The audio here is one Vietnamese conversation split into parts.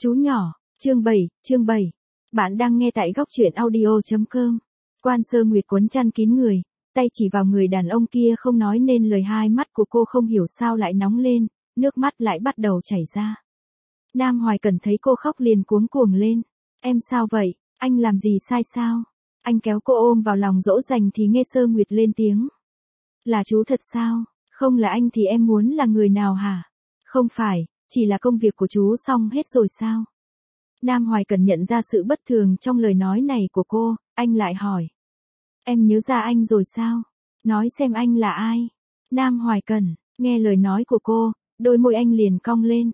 Chú nhỏ, chương 7. Bạn đang nghe tại góc truyện audio.com. Quan Sơ Nguyệt cuốn chăn kín người, tay chỉ vào người đàn ông kia không nói nên lời, hai mắt của cô không hiểu sao lại nóng lên, nước mắt lại bắt đầu chảy ra. Nam Hoài Cẩn thấy cô khóc liền cuống cuồng lên. Em sao vậy, anh làm gì sai sao? Anh kéo cô ôm vào lòng dỗ dành thì nghe Sơ Nguyệt lên tiếng. Là chú thật sao? Không là anh thì em muốn là người nào hả? Không phải, chỉ là công việc của chú xong hết rồi sao? Nam Hoài Cẩn nhận ra sự bất thường trong lời nói này của cô, anh lại hỏi. Em nhớ ra anh rồi sao? Nói xem anh là ai? Nam Hoài Cẩn, nghe lời nói của cô, đôi môi anh liền cong lên.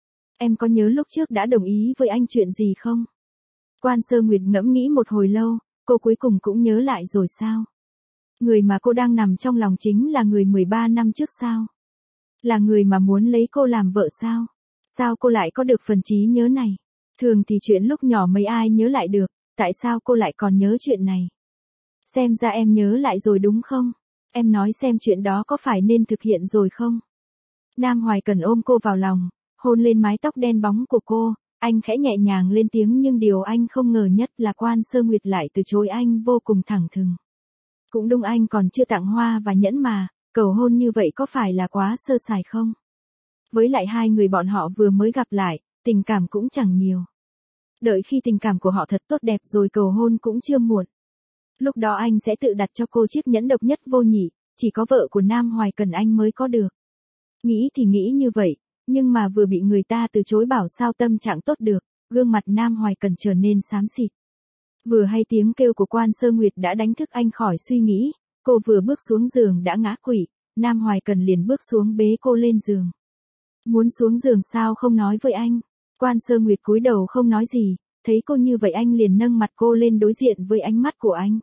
Em có nhớ lúc trước đã đồng ý với anh chuyện gì không? Quan Sơ Nguyệt ngẫm nghĩ một hồi lâu, cô cuối cùng cũng nhớ lại rồi sao? Người mà cô đang nằm trong lòng chính là người 13 năm trước sao? Là người mà muốn lấy cô làm vợ sao? Sao cô lại có được phần trí nhớ này? Thường thì chuyện lúc nhỏ mấy ai nhớ lại được, tại sao cô lại còn nhớ chuyện này? Xem ra em nhớ lại rồi đúng không? Em nói xem chuyện đó có phải nên thực hiện rồi không? Nam Hoài Cẩn ôm cô vào lòng, hôn lên mái tóc đen bóng của cô, anh khẽ nhẹ nhàng lên tiếng, nhưng điều anh không ngờ nhất là Quan Sơ Nguyệt lại từ chối anh vô cùng thẳng thừng. Cũng đúng, anh còn chưa tặng hoa và nhẫn mà, cầu hôn như vậy có phải là quá sơ sài không? Với lại hai người bọn họ vừa mới gặp lại, tình cảm cũng chẳng nhiều. Đợi khi tình cảm của họ thật tốt đẹp rồi cầu hôn cũng chưa muộn. Lúc đó anh sẽ tự đặt cho cô chiếc nhẫn độc nhất vô nhị, chỉ có vợ của Nam Hoài Cẩn anh mới có được. Nghĩ thì nghĩ như vậy, nhưng mà vừa bị người ta từ chối bảo sao tâm trạng tốt được, gương mặt Nam Hoài Cẩn trở nên xám xịt. Vừa hay tiếng kêu của Quan Sơ Nguyệt đã đánh thức anh khỏi suy nghĩ, cô vừa bước xuống giường đã ngã quỵ, Nam Hoài Cẩn liền bước xuống bế cô lên giường. Muốn xuống giường sao không nói với anh? Quan Sơ Nguyệt cúi đầu không nói gì, thấy cô như vậy anh liền nâng mặt cô lên đối diện với ánh mắt của anh.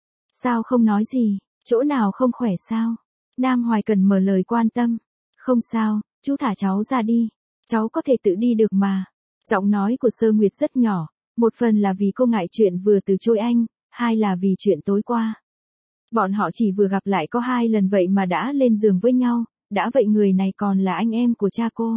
Sao không nói gì, chỗ nào không khỏe sao? Nam Hoài Cẩn mở lời quan tâm. Không sao, chú thả cháu ra đi, cháu có thể tự đi được mà. Giọng nói của Sơ Nguyệt rất nhỏ, một phần là vì cô ngại chuyện vừa từ chối anh, hai là vì chuyện tối qua. Bọn họ chỉ vừa gặp lại có 2 lần vậy mà đã lên giường với nhau, đã vậy người này còn là anh em của cha cô.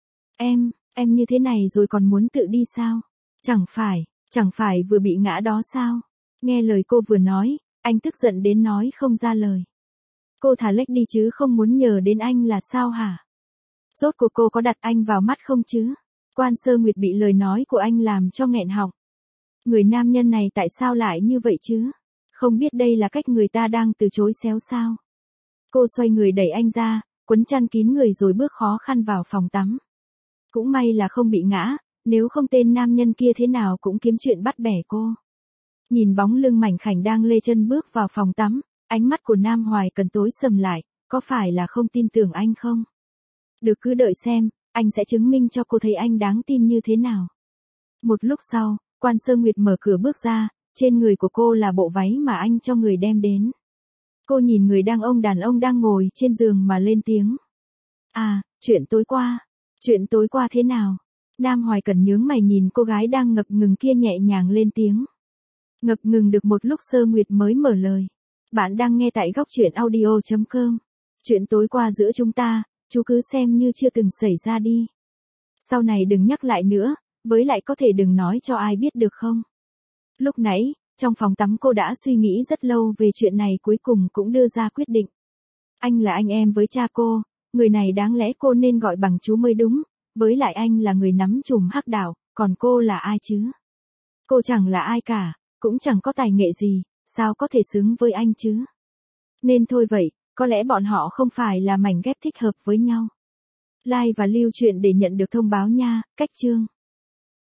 Em như thế này rồi còn muốn tự đi sao? Chẳng phải vừa bị ngã đó sao? Nghe lời cô vừa nói, anh tức giận đến nói không ra lời. Cô thả lếch đi chứ không muốn nhờ đến anh là sao hả? Rốt cuộc cô có đặt anh vào mắt không chứ? Quan Sơ Nguyệt bị lời nói của anh làm cho nghẹn họng. Người nam nhân này tại sao lại như vậy chứ? Không biết đây là cách người ta đang từ chối xéo sao? Cô xoay người đẩy anh ra, quấn chăn kín người rồi bước khó khăn vào phòng tắm. Cũng may là không bị ngã, nếu không tên nam nhân kia thế nào cũng kiếm chuyện bắt bẻ cô. Nhìn bóng lưng mảnh khảnh đang lê chân bước vào phòng tắm, ánh mắt của Nam Hoài Cẩn tối sầm lại, có phải là không tin tưởng anh không? Được, cứ đợi xem, anh sẽ chứng minh cho cô thấy anh đáng tin như thế nào. Một lúc sau, Quan Sơ Nguyệt mở cửa bước ra, trên người của cô là bộ váy mà anh cho người đem đến. Cô nhìn người đàn ông đang ngồi trên giường mà lên tiếng. À, chuyện tối qua thế nào? Nam Hoài Cẩn nhướng mày nhìn cô gái đang ngập ngừng kia nhẹ nhàng lên tiếng. Ngập ngừng được một lúc Sơ Nguyệt mới mở lời. Bạn đang nghe tại góc truyện audio.com. Chuyện tối qua giữa chúng ta, chú cứ xem như chưa từng xảy ra đi. Sau này đừng nhắc lại nữa, với lại có thể đừng nói cho ai biết được không? Lúc nãy, trong phòng tắm cô đã suy nghĩ rất lâu về chuyện này, cuối cùng cũng đưa ra quyết định. Anh là anh em với cha cô, người này đáng lẽ cô nên gọi bằng chú mới đúng, với lại anh là người nắm chùm hắc đạo, còn cô là ai chứ? Cô chẳng là ai cả, cũng chẳng có tài nghệ gì, sao có thể xứng với anh chứ? Nên thôi vậy, có lẽ bọn họ không phải là mảnh ghép thích hợp với nhau. Like và lưu truyện để nhận được thông báo nha, cách chương.